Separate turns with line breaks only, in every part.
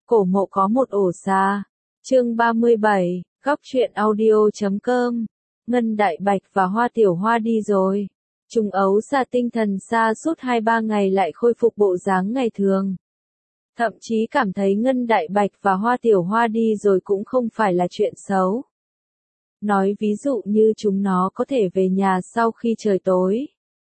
Cổ mộ có một ổ xà. Chương 37, góc truyện audio.com. Ngân Đại Bạch và Hoa Tiểu Hoa đi rồi. Trùng ấu xà tinh thần xa suốt 2-3 ngày lại khôi phục bộ dáng ngày thường. Thậm chí cảm thấy Ngân Đại Bạch và Hoa Tiểu Hoa đi rồi cũng không phải là chuyện xấu. Nói ví dụ như chúng nó có thể về nhà sau khi trời tối.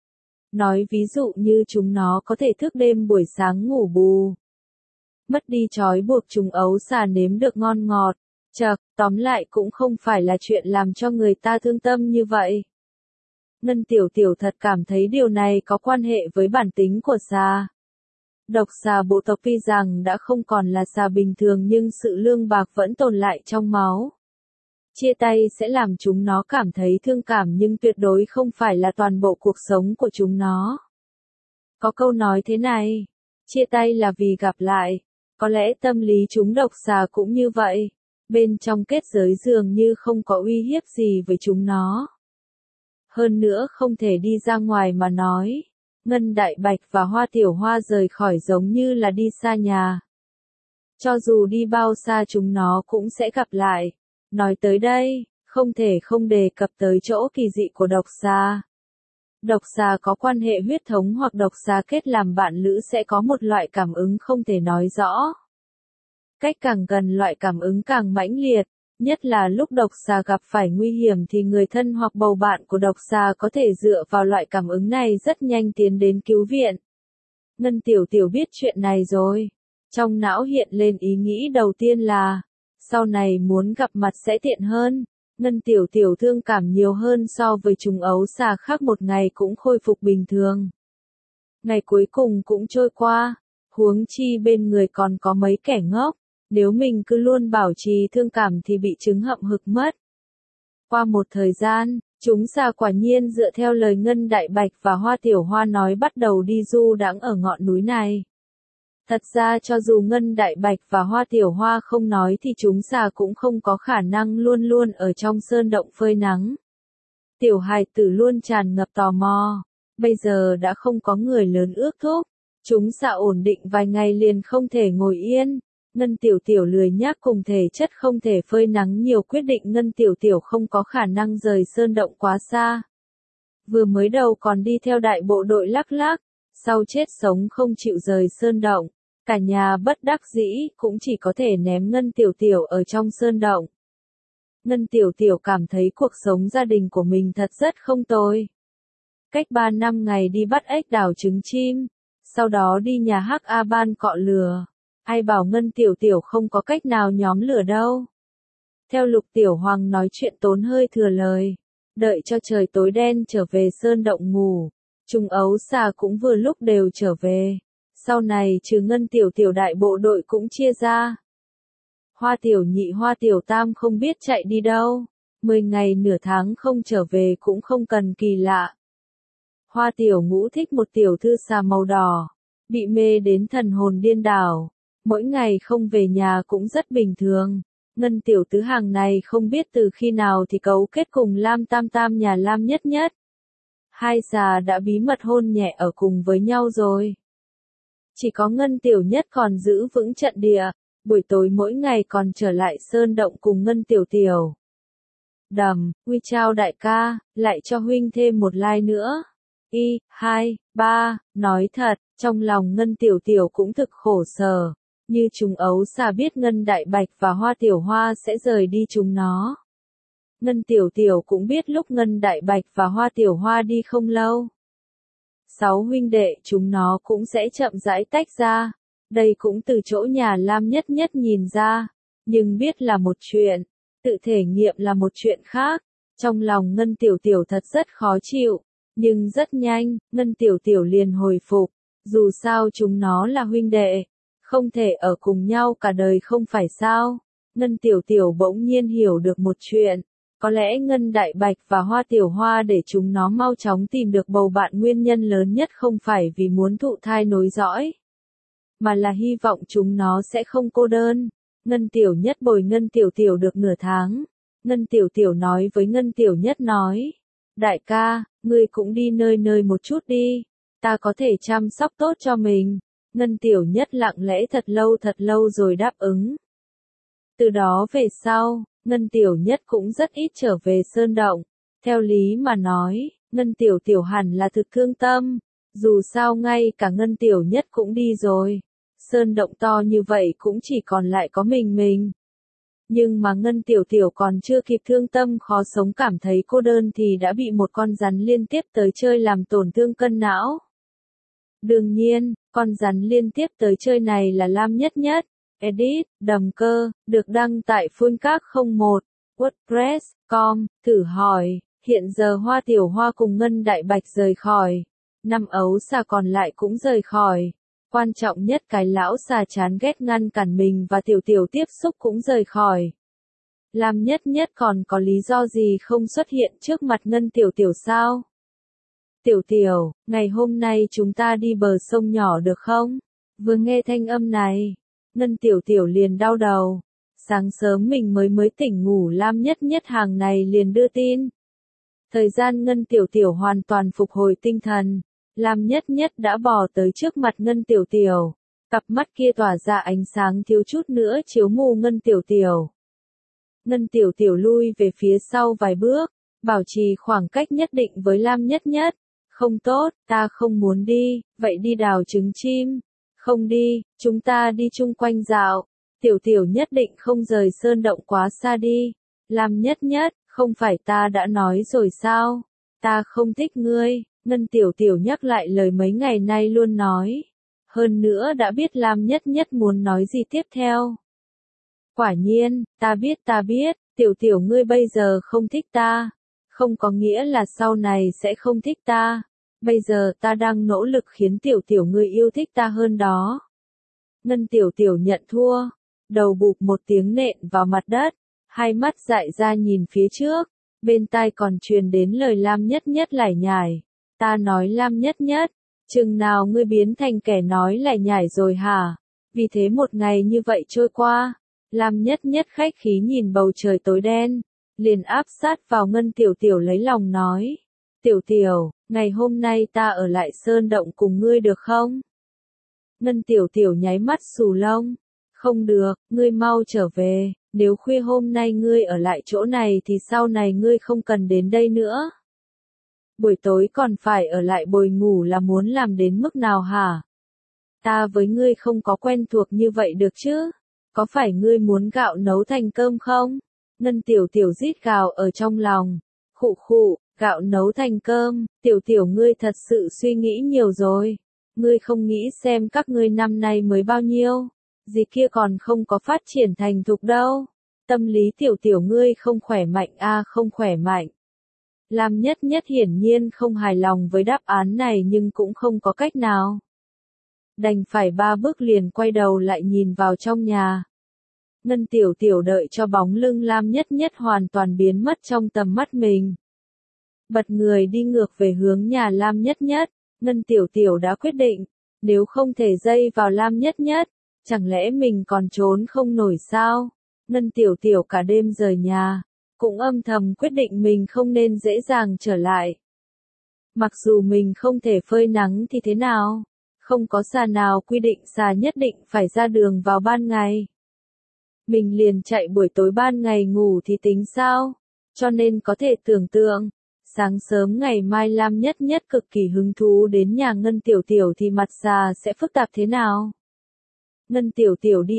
Nói ví dụ như chúng nó có thể thức đêm buổi sáng ngủ bù. Mất đi trói buộc trùng ấu xà nếm được ngon ngọt. Tóm lại cũng không phải là chuyện làm cho người ta thương tâm như vậy. Ngân Tiểu Tiểu thật cảm thấy điều này có quan hệ với bản tính của xà. Độc xà bộ tộc tuy rằng đã không còn là xà bình thường nhưng sự lương bạc vẫn tồn lại trong máu. Chia tay sẽ làm chúng nó cảm thấy thương cảm nhưng tuyệt đối không phải là toàn bộ cuộc sống của chúng nó. Có câu nói thế này, chia tay là vì gặp lại. Có lẽ tâm lý chúng độc xà cũng như vậy. Bên trong kết giới dường như không có uy hiếp gì với chúng nó. Hơn nữa không thể đi ra ngoài mà nói. Ngân Đại Bạch và Hoa Tiểu Hoa rời khỏi giống như là đi xa nhà. Cho dù đi bao xa chúng nó cũng sẽ gặp lại. Nói tới đây, không thể không đề cập tới chỗ kỳ dị của độc xà. Độc xà có quan hệ huyết thống hoặc độc xà kết làm bạn lữ sẽ có một loại cảm ứng không thể nói rõ. Cách càng gần loại cảm ứng càng mãnh liệt, nhất là lúc độc xà gặp phải nguy hiểm thì người thân hoặc bầu bạn của độc xà có thể dựa vào loại cảm ứng này rất nhanh tiến đến cứu viện. Ngân Tiểu Tiểu biết chuyện này rồi. Trong não hiện lên ý nghĩ đầu tiên là, sau này muốn gặp mặt sẽ tiện hơn. Ngân Tiểu Tiểu thương cảm nhiều hơn so với trùng ấu xà khác, một ngày cũng khôi phục bình thường. Ngày cuối cùng cũng trôi qua, huống chi bên người còn có mấy kẻ ngốc, nếu mình cứ luôn bảo trì thương cảm thì bị chứng hậm hực mất. Qua một thời gian, chúng xà quả nhiên dựa theo lời Ngân Đại Bạch và Hoa Tiểu Hoa nói bắt đầu đi du đãng ở ngọn núi này. Thật ra cho dù Ngân Đại Bạch và Hoa Tiểu Hoa không nói thì chúng xà cũng không có khả năng luôn luôn ở trong sơn động phơi nắng. Tiểu hài tử luôn tràn ngập tò mò. Bây giờ đã không có người lớn ước thúc. Chúng xà ổn định vài ngày liền không thể ngồi yên. Ngân Tiểu Tiểu lười nhác cùng thể chất không thể phơi nắng nhiều, quyết định Ngân Tiểu Tiểu không có khả năng rời sơn động quá xa. Vừa mới đầu còn đi theo đại bộ đội lắc lắc, sau chết sống không chịu rời sơn động. Cả nhà bất đắc dĩ cũng chỉ có thể ném Ngân Tiểu Tiểu ở trong sơn động. Ngân Tiểu Tiểu cảm thấy cuộc sống gia đình của mình thật rất không tồi. Cách 3 năm ngày đi bắt ếch đào trứng chim, sau đó đi nhà Hắc A Ban cọ lửa. Ai bảo Ngân Tiểu Tiểu không có cách nào nhóm lửa đâu. Theo Lục Tiểu Hoàng nói chuyện tốn hơi thừa lời. Đợi cho trời tối đen trở về sơn động ngủ. Trùng ấu xà cũng vừa lúc đều trở về. Sau này trừ Ngân Tiểu Tiểu đại bộ đội cũng chia ra. Hoa Tiểu Nhị Hoa Tiểu Tam không biết chạy đi đâu. 10 ngày nửa tháng không trở về cũng không cần kỳ lạ. Hoa Tiểu Ngũ thích một tiểu thư xà màu đỏ. Bị mê đến thần hồn điên đảo. Mỗi ngày không về nhà cũng rất bình thường. Ngân Tiểu Tứ hàng này không biết từ khi nào thì cấu kết cùng Lam Tam Tam nhà Lam Nhất Nhất. Hai xà đã bí mật hôn nhẹ ở cùng với nhau rồi. Chỉ có Ngân Tiểu Nhất còn giữ vững trận địa, buổi tối mỗi ngày còn trở lại sơn động cùng Ngân Tiểu Tiểu. Huy chào đại ca, lại cho huynh thêm một like nữa. 2, 3, nói thật, trong lòng Ngân Tiểu Tiểu cũng thực khổ sở. Như trùng ấu xà biết Ngân Đại Bạch và Hoa Tiểu Hoa sẽ rời đi chúng nó. Ngân Tiểu Tiểu cũng biết lúc Ngân Đại Bạch và Hoa Tiểu Hoa đi không lâu. 6 huynh đệ chúng nó cũng sẽ chậm rãi tách ra. Đây cũng từ chỗ nhà Lam Nhất Nhất nhìn ra. Nhưng biết là một chuyện, tự thể nghiệm là một chuyện khác. Trong lòng Ngân Tiểu Tiểu thật rất khó chịu. Nhưng rất nhanh, Ngân Tiểu Tiểu liền hồi phục. Dù sao chúng nó là huynh đệ. Không thể ở cùng nhau cả đời không phải sao. Ngân Tiểu Tiểu bỗng nhiên hiểu được một chuyện. Có lẽ Ngân Đại Bạch và Hoa Tiểu Hoa để chúng nó mau chóng tìm được bầu bạn nguyên nhân lớn nhất không phải vì muốn thụ thai nối dõi. Mà là hy vọng chúng nó sẽ không cô đơn. Ngân Tiểu Nhất bồi Ngân Tiểu Tiểu được nửa tháng. Ngân Tiểu Tiểu nói với Ngân Tiểu Nhất nói. Đại ca, ngươi cũng đi nơi nơi một chút đi. Ta có thể chăm sóc tốt cho mình. Ngân Tiểu Nhất lặng lẽ thật lâu rồi đáp ứng. Từ đó về sau, Ngân Tiểu Nhất cũng rất ít trở về Sơn Động. Theo lý mà nói, Ngân Tiểu Tiểu hẳn là thực thương tâm. Dù sao ngay cả Ngân Tiểu Nhất cũng đi rồi. Sơn Động to như vậy cũng chỉ còn lại có mình. Nhưng mà Ngân Tiểu Tiểu còn chưa kịp thương tâm khó sống cảm thấy cô đơn thì đã bị một con rắn liên tiếp tới chơi làm tổn thương cân não. Đương nhiên, con rắn liên tiếp tới chơi này là Lam Nhất Nhất. Edit, Đầm Cơ, được đăng tại Fullcard01, WordPress.com, thử hỏi, hiện giờ Hoa Tiểu Hoa cùng Ngân Đại Bạch rời khỏi. 5 ấu xà còn lại cũng rời khỏi. Quan trọng nhất cái lão xà chán ghét ngăn cản mình và Tiểu Tiểu tiếp xúc cũng rời khỏi. Lam Nhất Nhất còn có lý do gì không xuất hiện trước mặt Ngân Tiểu Tiểu sao? Tiểu Tiểu, ngày hôm nay chúng ta đi bờ sông nhỏ được không? Vừa nghe thanh âm này, Ngân Tiểu Tiểu liền đau đầu. Sáng sớm mình mới tỉnh ngủ Lam Nhất Nhất hàng này liền đưa tin. Thời gian Ngân Tiểu Tiểu hoàn toàn phục hồi tinh thần. Lam Nhất Nhất đã bò tới trước mặt Ngân Tiểu Tiểu. Cặp mắt kia tỏa ra ánh sáng thiếu chút nữa chiếu mù Ngân Tiểu Tiểu. Ngân Tiểu Tiểu lui về phía sau vài bước, bảo trì khoảng cách nhất định với Lam Nhất Nhất. Không tốt, ta không muốn đi, vậy đi đào trứng chim. Không đi, chúng ta đi chung quanh dạo. Tiểu Tiểu nhất định không rời Sơn Động quá xa đi. Lam Nhất Nhất, không phải ta đã nói rồi sao? Ta không thích ngươi. Ngân Tiểu Tiểu nhắc lại lời mấy ngày nay luôn nói. Hơn nữa đã biết Lam Nhất Nhất muốn nói gì tiếp theo. Quả nhiên, ta biết, Tiểu Tiểu ngươi bây giờ không thích ta. Không có nghĩa là sau này sẽ không thích ta. Bây giờ ta đang nỗ lực khiến Tiểu Tiểu ngươi yêu thích ta hơn đó. Ngân Tiểu Tiểu nhận thua. Đầu bụp một tiếng nện vào mặt đất. Hai mắt dại ra nhìn phía trước. Bên tai còn truyền đến lời Lam Nhất Nhất lải nhải. Ta nói Lam Nhất Nhất, chừng nào ngươi biến thành kẻ nói lải nhải rồi hả? Vì thế một ngày như vậy trôi qua, Lam Nhất Nhất khách khí nhìn bầu trời tối đen, liền áp sát vào Ngân Tiểu Tiểu lấy lòng nói. Tiểu Tiểu, ngày hôm nay ta ở lại Sơn Động cùng ngươi được không? Ngân Tiểu Tiểu nháy mắt xù lông. Không được, ngươi mau trở về, nếu khuya hôm nay ngươi ở lại chỗ này thì sau này ngươi không cần đến đây nữa. Buổi tối còn phải ở lại bồi ngủ là muốn làm đến mức nào hả? Ta với ngươi không có quen thuộc như vậy được chứ? Có phải ngươi muốn gạo nấu thành cơm không? Ngân Tiểu Tiểu rít gào ở trong lòng. Khụ khụ, gạo nấu thành cơm, Tiểu Tiểu ngươi thật sự suy nghĩ nhiều rồi. Ngươi không nghĩ xem các ngươi năm nay mới bao nhiêu, gì kia còn không có phát triển thành thục đâu. Tâm lý Tiểu Tiểu ngươi không khỏe mạnh không khỏe mạnh. Lam Nhất Nhất hiển nhiên không hài lòng với đáp án này nhưng cũng không có cách nào. Đành phải 3 bước liền quay đầu lại nhìn vào trong nhà. Ngân Tiểu Tiểu đợi cho bóng lưng Lam Nhất Nhất hoàn toàn biến mất trong tầm mắt mình. Bật người đi ngược về hướng nhà Lam Nhất Nhất, Ngân Tiểu Tiểu đã quyết định, nếu không thể dây vào Lam Nhất Nhất, chẳng lẽ mình còn trốn không nổi sao? Ngân Tiểu Tiểu cả đêm rời nhà, cũng âm thầm quyết định mình không nên dễ dàng trở lại. Mặc dù mình không thể phơi nắng thì thế nào, không có xà nào quy định xà nhất định phải ra đường vào ban ngày. Mình liền chạy buổi tối ban ngày ngủ thì tính sao? Cho nên có thể tưởng tượng, sáng sớm ngày mai Lam Nhất Nhất cực kỳ hứng thú đến nhà Ngân Tiểu Tiểu thì mặt xà sẽ phức tạp thế nào? Ngân Tiểu Tiểu đi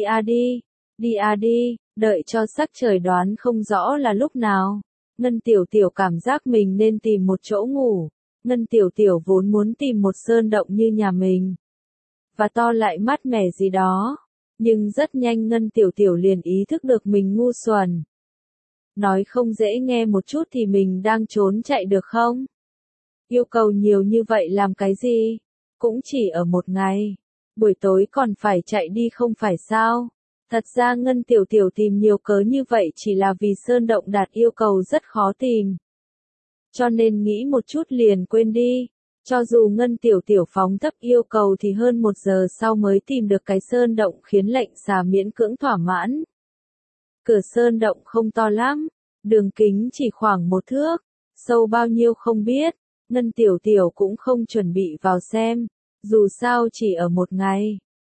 đi, đợi cho sắc trời đoán không rõ là lúc nào. Ngân Tiểu Tiểu cảm giác mình nên tìm một chỗ ngủ. Ngân Tiểu Tiểu vốn muốn tìm một sơn động như nhà mình. Và to lại mát mẻ gì đó. Nhưng rất nhanh Ngân Tiểu Tiểu liền ý thức được mình ngu xuẩn. Nói không dễ nghe một chút thì mình đang trốn chạy được không? Yêu cầu nhiều như vậy làm cái gì? Cũng chỉ ở một ngày. Buổi tối còn phải chạy đi không phải sao? Thật ra Ngân Tiểu Tiểu tìm nhiều cớ như vậy chỉ là vì sơn động đạt yêu cầu rất khó tìm. Cho nên nghĩ một chút liền quên đi. Cho dù Ngân Tiểu Tiểu phóng thấp yêu cầu thì hơn 1 giờ sau mới tìm được cái sơn động khiến lệnh xà miễn cưỡng thỏa mãn. Cửa sơn động không to lắm, đường kính chỉ khoảng 1 thước, sâu bao nhiêu không biết, Ngân Tiểu Tiểu cũng không chuẩn bị vào xem, dù sao chỉ ở một ngày,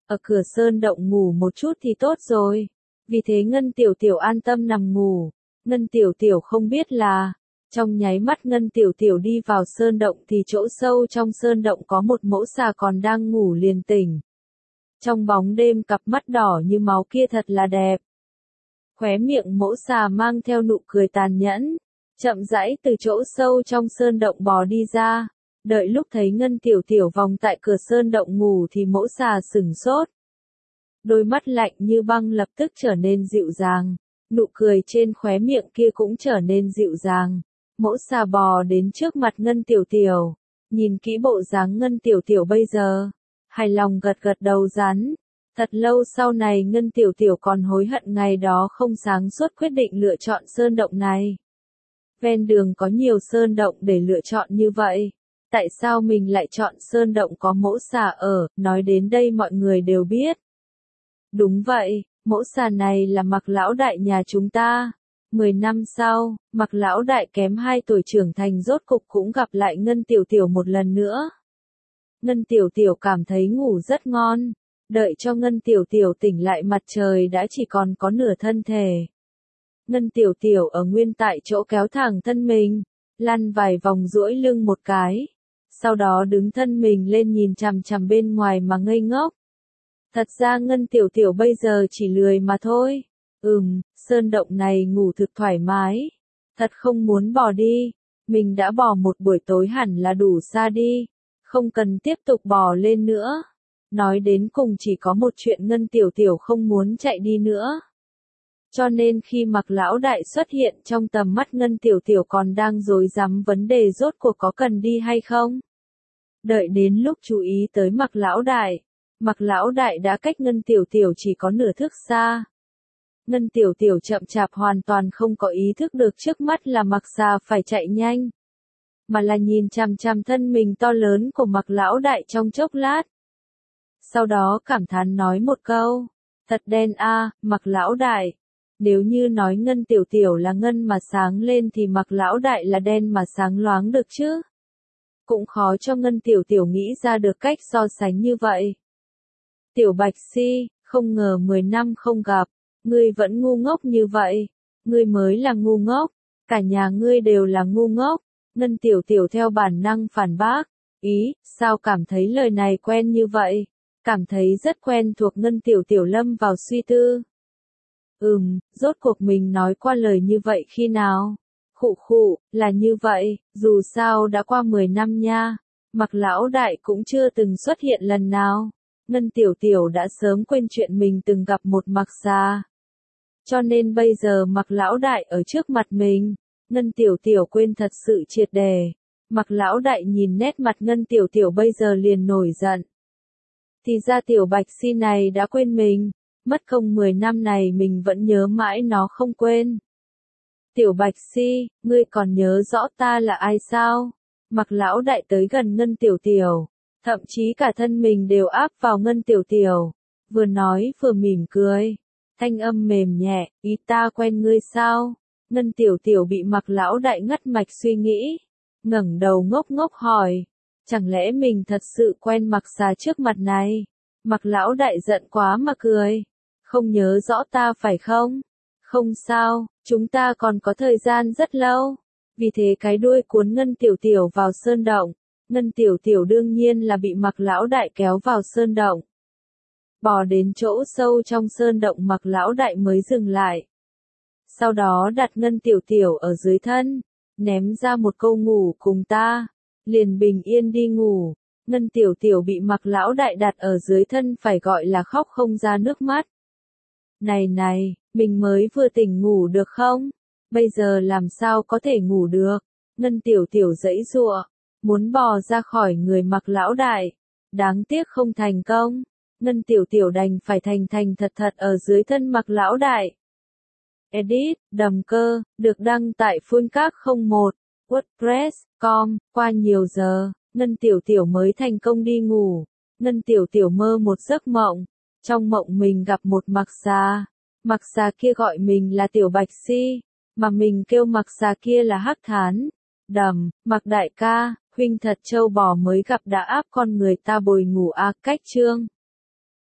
ở cửa sơn động ngủ một chút thì tốt rồi. Vì thế Ngân Tiểu Tiểu an tâm nằm ngủ. Ngân Tiểu Tiểu không biết là, trong nháy mắt Ngân Tiểu Tiểu đi vào sơn động thì chỗ sâu trong sơn động có một mẫu xà còn đang ngủ liền tỉnh. Trong bóng đêm cặp mắt đỏ như máu kia thật là đẹp. Khóe miệng mẫu xà mang theo nụ cười tàn nhẫn, chậm rãi từ chỗ sâu trong sơn động bò đi ra. Đợi lúc thấy Ngân Tiểu Tiểu vòng tại cửa sơn động ngủ thì mẫu xà sửng sốt. Đôi mắt lạnh như băng lập tức trở nên dịu dàng, nụ cười trên khóe miệng kia cũng trở nên dịu dàng. Mẫu xà bò đến trước mặt Ngân Tiểu Tiểu, nhìn kỹ bộ dáng Ngân Tiểu Tiểu bây giờ, hài lòng gật gật đầu rắn. Thật lâu sau này Ngân Tiểu Tiểu còn hối hận ngày đó không sáng suốt quyết định lựa chọn sơn động này. Ven đường có nhiều sơn động để lựa chọn như vậy. Tại sao mình lại chọn sơn động có mẫu xà ở, nói đến đây mọi người đều biết. Đúng vậy, mẫu xà này là Mạc lão đại nhà chúng ta. 10 năm sau, Mạc lão đại kém 2 tuổi trưởng thành rốt cục cũng gặp lại Ngân Tiểu Tiểu một lần nữa. Ngân Tiểu Tiểu cảm thấy ngủ rất ngon. Đợi cho Ngân Tiểu Tiểu tỉnh lại mặt trời đã chỉ còn có nửa thân thể. Ngân Tiểu Tiểu ở nguyên tại chỗ kéo thẳng thân mình, lăn vài vòng duỗi lưng một cái. Sau đó đứng thân mình lên nhìn chằm chằm bên ngoài mà ngây ngốc. Thật ra Ngân Tiểu Tiểu bây giờ chỉ lười mà thôi. Sơn động này ngủ thực thoải mái. Thật không muốn bỏ đi. Mình đã bỏ một buổi tối hẳn là đủ xa đi. Không cần tiếp tục bò lên nữa. Nói đến cùng chỉ có một chuyện Ngân Tiểu Tiểu không muốn chạy đi nữa. Cho nên khi Mạc lão đại xuất hiện trong tầm mắt Ngân Tiểu Tiểu còn đang rối rắm vấn đề rốt cuộc có cần đi hay không. Đợi đến lúc chú ý tới Mạc lão đại đã cách Ngân Tiểu Tiểu chỉ có nửa thước xa. Ngân Tiểu Tiểu chậm chạp hoàn toàn không có ý thức được trước mắt là Mạc xà phải chạy nhanh, mà là nhìn chằm chằm thân mình to lớn của Mạc lão đại trong chốc lát. Sau đó cảm thán nói một câu, thật đen a, Mạc lão đại. Nếu như nói Ngân Tiểu Tiểu là ngân mà sáng lên thì Mạc lão đại là đen mà sáng loáng được chứ. Cũng khó cho Ngân Tiểu Tiểu nghĩ ra được cách so sánh như vậy. Tiểu Bạch Si, không ngờ 10 năm không gặp, ngươi vẫn ngu ngốc như vậy. Ngươi mới là ngu ngốc, cả nhà ngươi đều là ngu ngốc. Ngân Tiểu Tiểu theo bản năng phản bác. Ý, sao cảm thấy lời này quen như vậy? Cảm thấy rất quen thuộc. Ngân Tiểu Tiểu lâm vào suy tư. Rốt cuộc mình nói qua lời như vậy khi nào? Khụ, là như vậy, dù sao đã qua 10 năm nha. Mạc lão đại cũng chưa từng xuất hiện lần nào. Ngân Tiểu Tiểu đã sớm quên chuyện mình từng gặp một Mạc xà. Cho nên bây giờ Mạc lão đại ở trước mặt mình, Ngân Tiểu Tiểu quên thật sự triệt đề. Mạc lão đại nhìn nét mặt Ngân Tiểu Tiểu bây giờ liền nổi giận. Thì ra Tiểu Bạch Si này đã quên mình, mất công 10 năm này mình vẫn nhớ mãi nó không quên. Tiểu Bạch Si, ngươi còn nhớ rõ ta là ai sao? Mạc lão đại tới gần Ngân Tiểu Tiểu, thậm chí cả thân mình đều áp vào Ngân Tiểu Tiểu, vừa nói vừa mỉm cười, thanh âm mềm nhẹ, ý ta quen ngươi sao? Ngân Tiểu Tiểu bị Mạc lão đại ngắt mạch suy nghĩ, ngẩng đầu ngốc ngốc hỏi, chẳng lẽ mình thật sự quen Mạc xà trước mặt này? Mạc lão đại giận quá mà cười, không nhớ rõ ta phải không? Không sao, chúng ta còn có thời gian rất lâu. Vì thế cái đuôi cuốn Ngân Tiểu Tiểu vào sơn động. Ngân Tiểu Tiểu đương nhiên là bị Mạc lão đại kéo vào sơn động. Bò đến chỗ sâu trong sơn động Mạc lão đại mới dừng lại. Sau đó đặt Ngân Tiểu Tiểu ở dưới thân, ném ra một câu ngủ cùng ta, liền bình yên đi ngủ. Ngân Tiểu Tiểu bị Mạc lão đại đặt ở dưới thân phải gọi là khóc không ra nước mắt. Này, mình mới vừa tỉnh ngủ được không? Bây giờ làm sao có thể ngủ được? Ngân Tiểu Tiểu giãy giụa, muốn bò ra khỏi người Mạc lão đại. Đáng tiếc không thành công. Ngân Tiểu Tiểu đành phải thành thật ở dưới thân Mạc lão đại. Edit, Đầm Cơ, được đăng tại Fullcast01, WordPress.com, qua nhiều giờ, Ngân Tiểu Tiểu mới thành công đi ngủ. Ngân Tiểu Tiểu mơ một giấc mộng. Trong mộng mình gặp một Mạc xà. Mạc xà kia gọi mình là Tiểu Bạch Si, mà mình kêu Mạc xà kia là Hắc Thán. Mạc đại ca, huynh thật trâu bò mới gặp đã áp con người ta bồi ngủ a. Cách chương